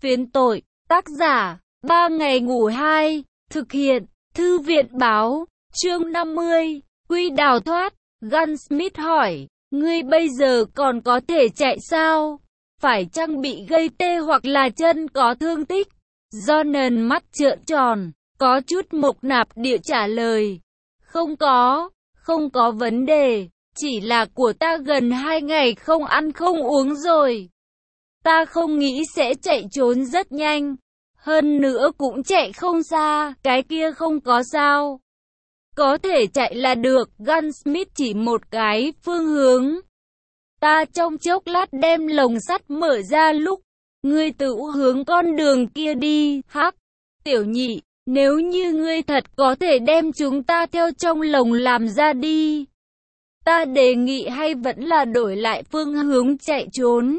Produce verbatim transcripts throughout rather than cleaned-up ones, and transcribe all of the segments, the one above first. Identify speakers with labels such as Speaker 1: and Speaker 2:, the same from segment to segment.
Speaker 1: Phiến tội, tác giả, ba ngày ngủ hai, thực hiện, thư viện báo, chương năm mươi, Quy đào thoát. Gunsmith hỏi, ngươi bây giờ còn có thể chạy sao? Phải chăng bị gây tê hoặc là chân có thương tích? Jordan mắt trợn tròn, có chút mộc nạp địa trả lời. Không có, không có vấn đề, chỉ là của ta gần hai ngày không ăn không uống rồi. Ta không nghĩ sẽ chạy trốn rất nhanh, hơn nữa cũng chạy không xa, cái kia không có sao. Có thể chạy là được, Gunsmith chỉ một cái phương hướng. Ta trong chốc lát đem lồng sắt mở ra lúc, ngươi tự hướng con đường kia đi, hắc. Tiểu nhị, nếu như ngươi thật có thể đem chúng ta theo trong lồng làm ra đi. Ta đề nghị hay vẫn là đổi lại phương hướng chạy trốn.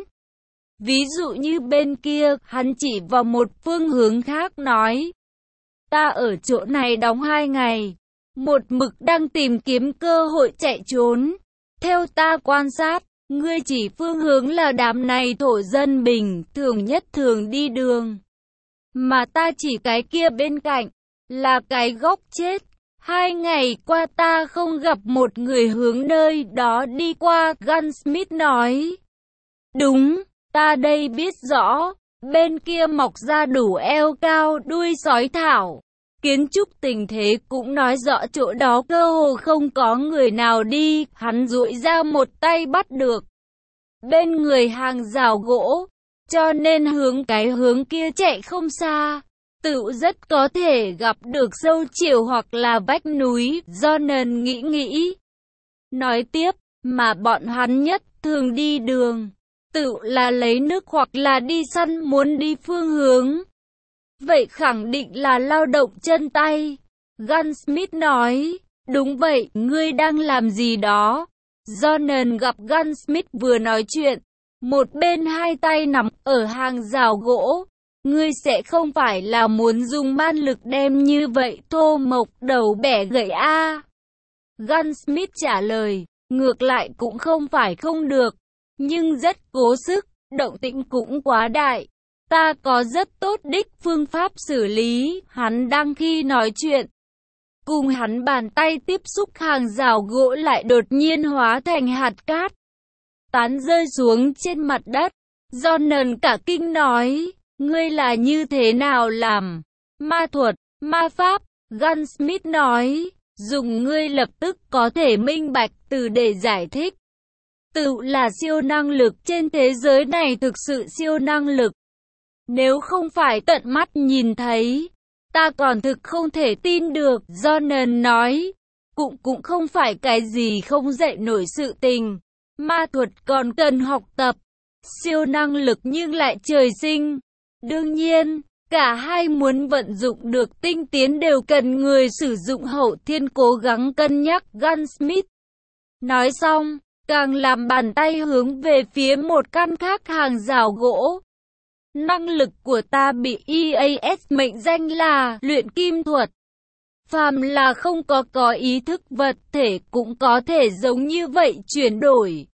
Speaker 1: Ví dụ như bên kia, hắn chỉ vào một phương hướng khác nói. Ta ở chỗ này đóng hai ngày, một mực đang tìm kiếm cơ hội chạy trốn. Theo ta quan sát, ngươi chỉ phương hướng là đám này thổ dân bình thường nhất thường đi đường. Mà ta chỉ cái kia bên cạnh, là cái góc chết. Hai ngày qua ta không gặp một người hướng nơi đó đi qua, Gunsmith nói. Đúng, ta đây biết rõ, bên kia mọc ra đủ eo cao đuôi sói thảo. Kiến trúc tình thế cũng nói rõ chỗ đó cơ hồ không có người nào đi, hắn duỗi ra một tay bắt được. Bên người hàng rào gỗ, cho nên hướng cái hướng kia chạy không xa. Tự rất có thể gặp được sâu chiều hoặc là vách núi, Jordan nghĩ nghĩ. Nói tiếp, mà bọn hắn nhất thường đi đường, tự là lấy nước hoặc là đi săn muốn đi phương hướng. Vậy khẳng định là lao động chân tay. Gunsmith nói, đúng vậy, ngươi đang làm gì đó? Jordan gặp Gunsmith vừa nói chuyện, một bên hai tay nắm ở hàng rào gỗ. Ngươi sẽ không phải là muốn dùng man lực đem như vậy thô mộc đầu bẻ gãy a? À? Gunsmith trả lời, ngược lại cũng không phải không được, nhưng rất cố sức, động tĩnh cũng quá đại. Ta có rất tốt đích phương pháp xử lý, hắn đang khi nói chuyện. Cùng hắn bàn tay tiếp xúc hàng rào gỗ lại đột nhiên hóa thành hạt cát. Tán rơi xuống trên mặt đất. Jordan cả kinh nói, ngươi là như thế nào làm? Ma thuật, ma pháp, Gunsmith nói, dùng ngươi lập tức có thể minh bạch từ để giải thích. Tự là siêu năng lực trên thế giới này thực sự siêu năng lực. Nếu không phải tận mắt nhìn thấy, ta còn thực không thể tin được, Jordan nói. Cũng cũng không phải cái gì không dạy nổi sự tình. Ma thuật còn cần học tập. Siêu năng lực nhưng lại trời sinh. Đương nhiên, cả hai muốn vận dụng được tinh tiến đều cần người sử dụng hậu thiên cố gắng cân nhắc, Gunsmith. Nói xong, càng làm bàn tay hướng về phía một căn khác hàng rào gỗ. Năng lực của ta bị e a ét mệnh danh là luyện kim thuật. Phàm là không có có ý thức vật thể cũng có thể giống như vậy chuyển đổi.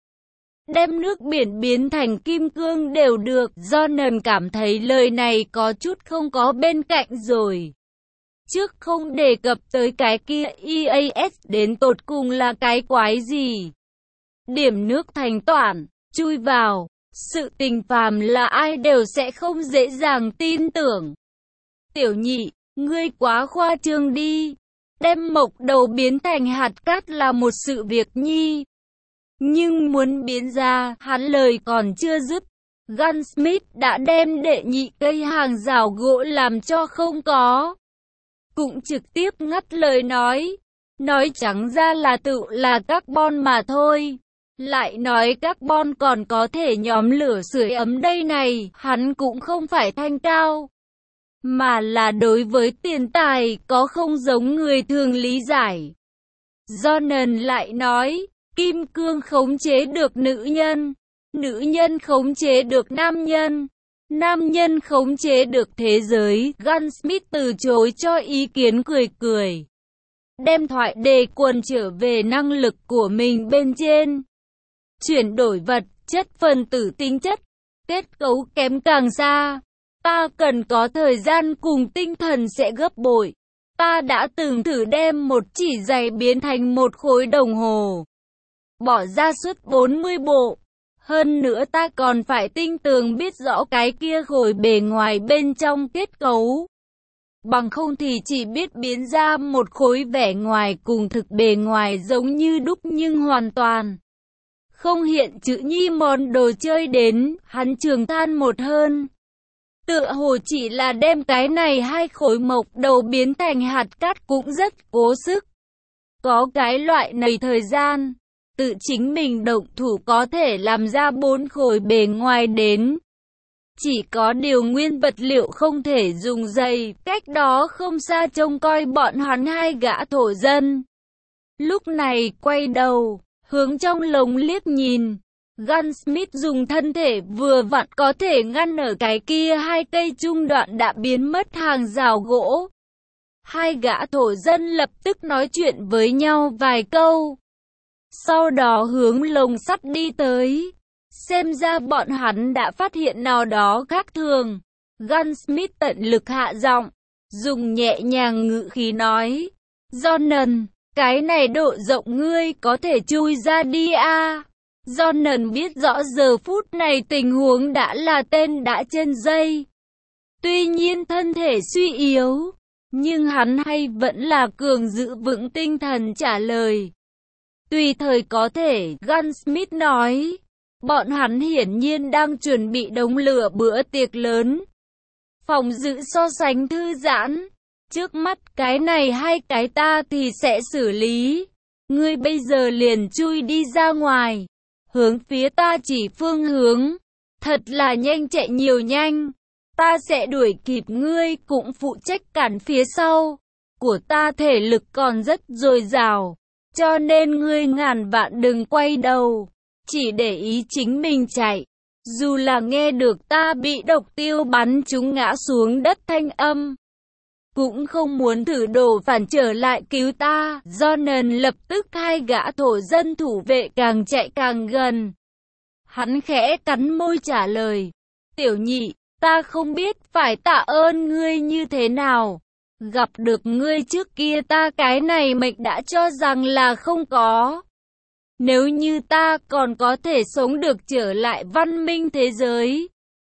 Speaker 1: Đem nước biển biến thành kim cương đều được. Jordan cảm thấy lời này có chút không có bên cạnh rồi. Trước không đề cập tới cái kia e a ét đến tột cùng là cái quái gì. Điểm nước thành toản, chui vào. Sự tình phàm là ai đều sẽ không dễ dàng tin tưởng. Tiểu nhị, ngươi quá khoa trương đi. Đem mộc đầu biến thành hạt cát là một sự việc nhi. Nhưng muốn biến ra, hắn lời còn chưa dứt. Gunsmith đã đem đệ nhị cây hàng rào gỗ làm cho không có. Cũng trực tiếp ngắt lời nói. Nói trắng ra là tự là carbon mà thôi. Lại nói carbon còn có thể nhóm lửa sưởi ấm đây này, hắn cũng không phải thanh cao. Mà là đối với tiền tài có không giống người thường lý giải. Jordan lại nói, kim cương khống chế được nữ nhân, nữ nhân khống chế được nam nhân, nam nhân khống chế được thế giới. Gunsmith từ chối cho ý kiến cười cười. Đem thoại đề quần trở về năng lực của mình bên trên. Chuyển đổi vật, chất phân tử tính chất, kết cấu kém càng xa. Ta cần có thời gian cùng tinh thần sẽ gấp bội. Ta đã từng thử đem một chỉ giày biến thành một khối đồng hồ. Bỏ ra suốt bốn mươi bộ. Hơn nữa ta còn phải tinh tường biết rõ cái kia khối bề ngoài bên trong kết cấu. Bằng không thì chỉ biết biến ra một khối vẻ ngoài cùng thực bề ngoài giống như đúc nhưng hoàn toàn không hiện chữ nhi món đồ chơi đến, hắn trường than một hơn. Tựa hồ chỉ là đem cái này hai khối mộc đầu biến thành hạt cát cũng rất cố sức. Có cái loại này thời gian, tự chính mình động thủ có thể làm ra bốn khối bề ngoài đến. Chỉ có điều nguyên vật liệu không thể dùng dây, cách đó không xa trông coi bọn hắn hai gã thổ dân. Lúc này quay đầu, hướng trong lồng liếc nhìn. Gunsmith dùng thân thể vừa vặn có thể ngăn ở cái kia hai cây trung đoạn đã biến mất hàng rào gỗ. Hai gã thổ dân lập tức nói chuyện với nhau vài câu. Sau đó hướng lồng sắt đi tới. Xem ra bọn hắn đã phát hiện nào đó khác thường. Gunsmith tận lực hạ giọng, dùng nhẹ nhàng ngữ khí nói. Johnson, cái này độ rộng ngươi có thể chui ra đi à. Johnson biết rõ giờ phút này tình huống đã là tên đã trên dây. Tuy nhiên thân thể suy yếu, nhưng hắn hay vẫn là cường giữ vững tinh thần trả lời. Tùy thời có thể, Gunsmith nói. Bọn hắn hiển nhiên đang chuẩn bị đống lửa bữa tiệc lớn. Phòng giữ so sánh thư giãn. Trước mắt cái này hay cái ta thì sẽ xử lý. Ngươi bây giờ liền chui đi ra ngoài. Hướng phía ta chỉ phương hướng. Thật là nhanh, chạy nhiều nhanh. Ta sẽ đuổi kịp ngươi, cũng phụ trách cản phía sau. Của ta thể lực còn rất dồi dào. Cho nên ngươi ngàn vạn đừng quay đầu. Chỉ để ý chính mình chạy. Dù là nghe được ta bị độc tiêu bắn chúng ngã xuống đất thanh âm, cũng không muốn thử đồ phản trở lại cứu ta. Johnson lập tức hai gã thổ dân thủ vệ càng chạy càng gần. Hắn khẽ cắn môi trả lời. Tiểu nhị, ta không biết phải tạ ơn ngươi như thế nào. Gặp được ngươi trước kia ta cái này mệnh đã cho rằng là không có. Nếu như ta còn có thể sống được trở lại văn minh thế giới,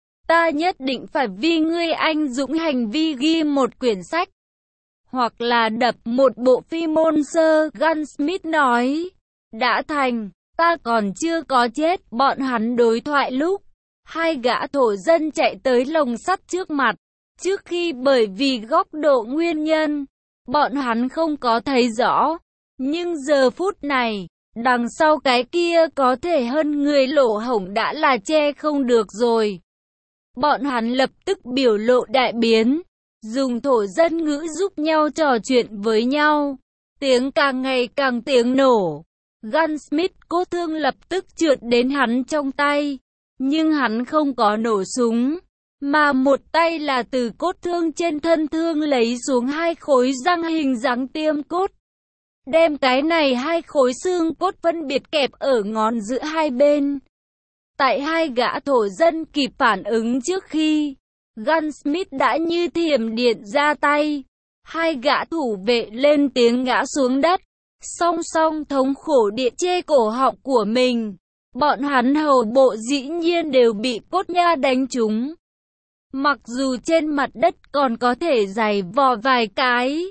Speaker 1: ta nhất định phải vì ngươi anh dũng hành vi ghi một quyển sách, hoặc là đập một bộ phim môn sơ. Gunsmith nói, đã thành, ta còn chưa có chết. Bọn hắn đối thoại lúc, hai gã thổ dân chạy tới lồng sắt trước mặt. Trước khi bởi vì góc độ nguyên nhân, bọn hắn không có thấy rõ. Nhưng giờ phút này, đằng sau cái kia có thể hơn người lỗ hổng đã là che không được rồi. Bọn hắn lập tức biểu lộ đại biến, dùng thổ dân ngữ giúp nhau trò chuyện với nhau. Tiếng càng ngày càng tiếng nổ. Gunsmith cốt thương lập tức trượt đến hắn trong tay. Nhưng hắn không có nổ súng, mà một tay là từ cốt thương trên thân thương lấy xuống hai khối răng hình dáng tiêm cốt. Đem cái này hai khối xương cốt phân biệt kẹp ở ngón giữa hai bên. Tại hai gã thổ dân kịp phản ứng trước khi, Gunsmith đã như thiểm điện ra tay. Hai gã thủ vệ lên tiếng ngã xuống đất, song song thống khổ địa chê cổ họng của mình. Bọn hắn hầu bộ dĩ nhiên đều bị cốt nha đánh trúng. Mặc dù trên mặt đất còn có thể giày vò vài cái,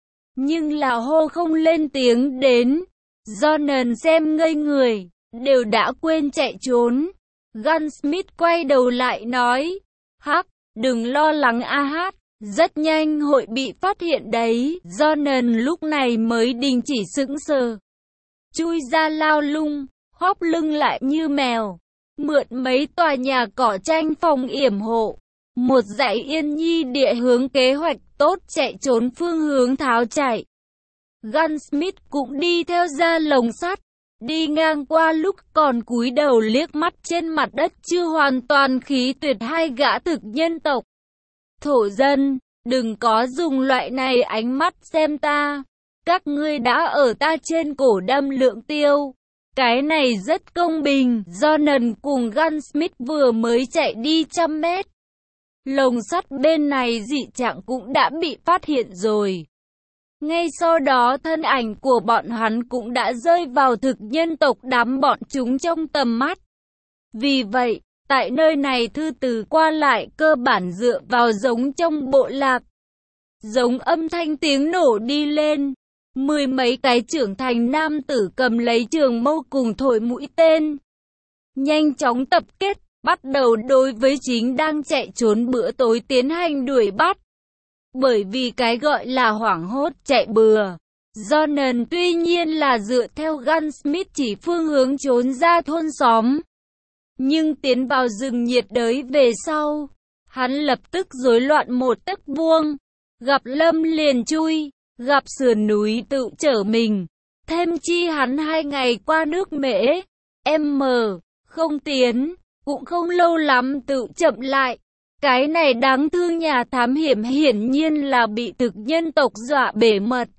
Speaker 1: nhưng là hô không lên tiếng đến. Johnson xem ngây người, đều đã quên chạy trốn. Gunsmith quay đầu lại nói, hắc, đừng lo lắng a hát, rất nhanh hội bị phát hiện đấy. Johnson lúc này mới đình chỉ sững sờ, chui ra lao lung, hóp lưng lại như mèo, mượn mấy tòa nhà cỏ tranh phòng yểm hộ, một dãy yên nhi địa hướng kế hoạch tốt chạy trốn phương hướng tháo chạy. Gunsmith cũng đi theo ra lồng sắt, đi ngang qua lúc còn cúi đầu liếc mắt trên mặt đất chưa hoàn toàn khí tuyệt hai gã thực nhân tộc. Thổ dân, đừng có dùng loại này ánh mắt xem ta, các ngươi đã ở ta trên cổ đâm lượng tiêu. Cái này rất công bình. Johnson cùng Gunsmith vừa mới chạy đi trăm mét, lồng sắt bên này dị trạng cũng đã bị phát hiện rồi. Ngay sau đó thân ảnh của bọn hắn cũng đã rơi vào thực nhân tộc đám bọn chúng trong tầm mắt. Vì vậy, tại nơi này thư từ qua lại cơ bản dựa vào giống trong bộ lạc. Giống âm thanh tiếng nổ đi lên. Mười mấy cái trưởng thành nam tử cầm lấy trường mâu cùng thổi mũi tên. Nhanh chóng tập kết, bắt đầu đối với chính đang chạy trốn bữa tối tiến hành đuổi bắt. Bởi vì cái gọi là hoảng hốt chạy bừa. Jonan tuy nhiên là dựa theo Gunsmith chỉ phương hướng trốn ra thôn xóm. Nhưng tiến vào rừng nhiệt đới về sau, hắn lập tức rối loạn một tấc vuông. Gặp lâm liền chui, gặp sườn núi tự trở mình. Thêm chi hắn hai ngày qua nước mễ, M, không tiến, cũng không lâu lắm tự chậm lại. Cái này đáng thương nhà thám hiểm hiển nhiên là bị thực nhân tộc dọa bể mật.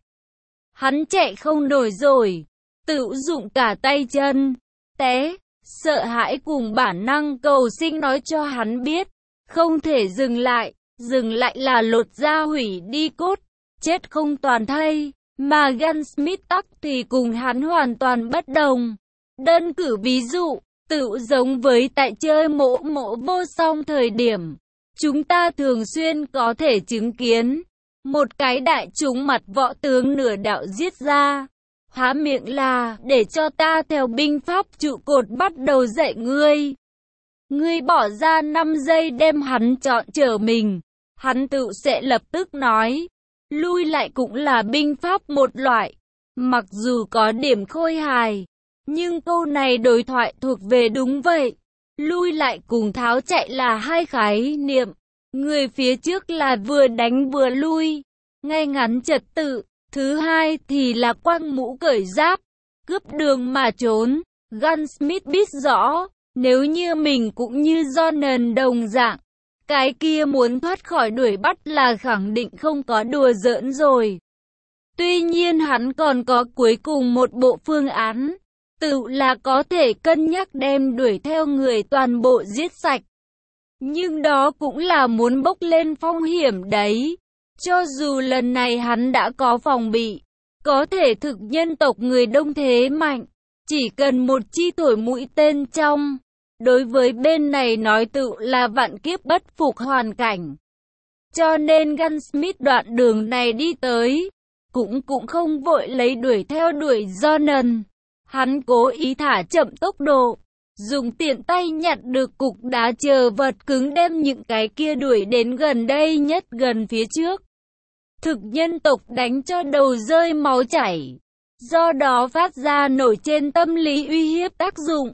Speaker 1: Hắn chạy không nổi rồi, tự dụng cả tay chân, té, sợ hãi cùng bản năng cầu sinh nói cho hắn biết, không thể dừng lại, dừng lại là lột da hủy đi cốt, chết không toàn thây, mà Gunsmith tắc thì cùng hắn hoàn toàn bất đồng. Đơn cử ví dụ, tự giống với tại chơi mộ mộ vô song thời điểm. Chúng ta thường xuyên có thể chứng kiến một cái đại chúng mặt võ tướng nửa đạo giết ra, há miệng là để cho ta theo binh pháp trụ cột bắt đầu dạy ngươi. Ngươi bỏ ra năm giây đem hắn chọn trở mình, hắn tự sẽ lập tức nói, lui lại cũng là binh pháp một loại, mặc dù có điểm khôi hài, nhưng câu này đối thoại thuộc về đúng vậy. Lui lại cùng tháo chạy là hai khái niệm. Người phía trước là vừa đánh vừa lui, ngay ngắn trật tự. Thứ hai thì là quăng mũ cởi giáp, cướp đường mà trốn. Gunsmith biết rõ, nếu như mình cũng như Jonan đồng dạng, cái kia muốn thoát khỏi đuổi bắt là khẳng định không có đùa giỡn rồi. Tuy nhiên hắn còn có cuối cùng một bộ phương án. Tự là có thể cân nhắc đem đuổi theo người toàn bộ giết sạch. Nhưng đó cũng là muốn bốc lên phong hiểm đấy. Cho dù lần này hắn đã có phòng bị, có thể thực nhân tộc người đông thế mạnh, chỉ cần một chi thổi mũi tên trong. Đối với bên này nói tự là vạn kiếp bất phục hoàn cảnh. Cho nên Gunsmith đoạn đường này đi tới, cũng cũng không vội lấy đuổi theo đuổi Jonan. Hắn cố ý thả chậm tốc độ, dùng tiện tay nhặt được cục đá chờ vật cứng đem những cái kia đuổi đến gần đây nhất gần phía trước. Thực nhân tộc đánh cho đầu rơi máu chảy, do đó phát ra nổi trên tâm lý uy hiếp tác dụng,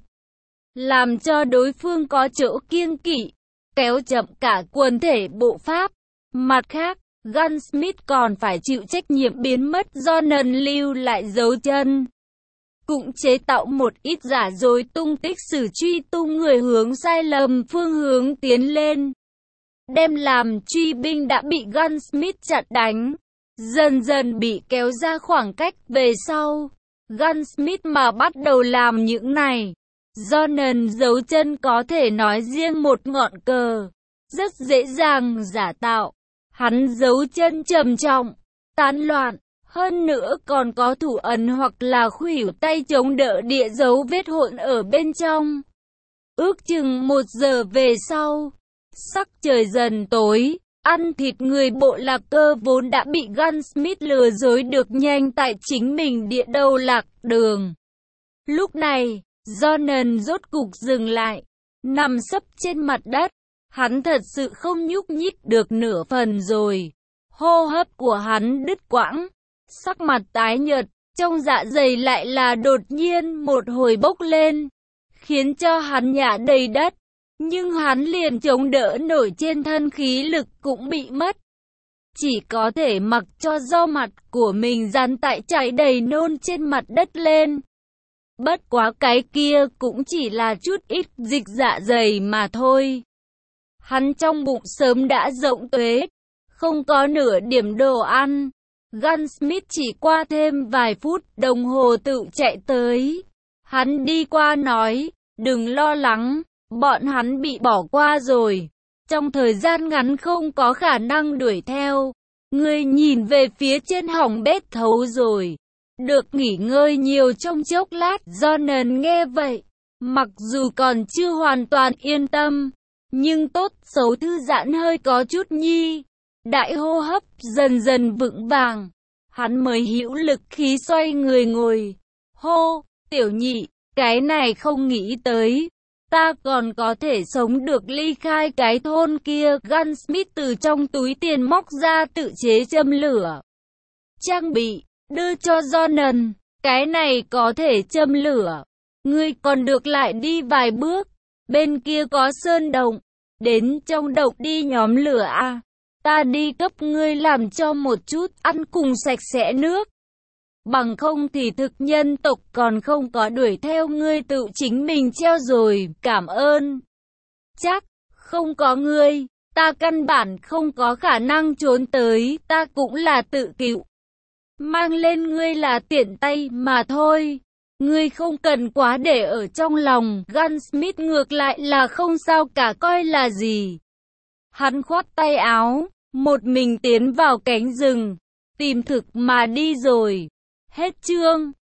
Speaker 1: làm cho đối phương có chỗ kiêng kỵ, kéo chậm cả quần thể bộ pháp. Mặt khác, Gunsmith còn phải chịu trách nhiệm biến mất do Jonan lưu lại dấu chân. Cũng chế tạo một ít giả dối tung tích sử truy tung người hướng sai lầm phương hướng tiến lên. Đem làm truy binh đã bị Gunsmith chặn đánh, dần dần bị kéo ra khoảng cách về sau. Gunsmith mà bắt đầu làm những này, Jonan dấu chân có thể nói riêng một ngọn cờ, rất dễ dàng giả tạo. Hắn dấu chân trầm trọng, tán loạn. Hơn nữa còn có thủ ấn hoặc là khuỷu tay chống đỡ địa dấu vết hỗn ở bên trong. Ước chừng một giờ về sau, sắc trời dần tối, ăn thịt người bộ lạc cơ vốn đã bị Gunsmith lừa dối được nhanh tại chính mình địa đầu lạc đường. Lúc này, Jonan rốt cục dừng lại, nằm sấp trên mặt đất. Hắn thật sự không nhúc nhích được nửa phần rồi. Hô hấp của hắn đứt quãng. Sắc mặt tái nhợt, trong dạ dày lại là đột nhiên một hồi bốc lên, khiến cho hắn nhả đầy đất, nhưng hắn liền chống đỡ nổi trên thân khí lực cũng bị mất. Chỉ có thể mặc cho do mặt của mình dán tại chảy đầy nôn trên mặt đất lên. Bất quá cái kia cũng chỉ là chút ít dịch dạ dày mà thôi. Hắn trong bụng sớm đã rỗng tuế, không có nửa điểm đồ ăn. Gunsmith chỉ qua thêm vài phút đồng hồ tự chạy tới. Hắn đi qua nói, đừng lo lắng, bọn hắn bị bỏ qua rồi. trong thời gian ngắn không có khả năng đuổi theo. Ngươi nhìn về phía trên hỏng bét thấu rồi. Được nghỉ ngơi nhiều trong chốc lát. Jonan nghe vậy, mặc dù còn chưa hoàn toàn yên tâm, nhưng tốt xấu thư giãn hơi có chút nhi. Đại hô hấp dần dần vững vàng, hắn mới hữu lực khí xoay người ngồi. Hô, tiểu nhị, cái này không nghĩ tới. Ta còn có thể sống được ly khai cái thôn kia. Gunsmith từ trong túi tiền móc ra tự chế châm lửa trang bị, đưa cho Jonan. Cái này có thể châm lửa. Ngươi còn được lại đi vài bước. Bên kia có sơn động. Đến trong động đi nhóm lửa à. Ta đi cấp ngươi làm cho một chút ăn cùng sạch sẽ nước. Bằng không thì thực nhân tộc còn không có đuổi theo ngươi tự chính mình treo rồi. Cảm ơn. Chắc, không có ngươi, ta căn bản không có khả năng trốn tới. Ta cũng là tự cứu. Mang lên ngươi là tiện tay mà thôi. Ngươi không cần quá để ở trong lòng. Gunsmith ngược lại là không sao cả, coi là gì. Hắn khoát tay áo, một mình tiến vào cánh rừng, tìm thực mà đi rồi. Hết chương.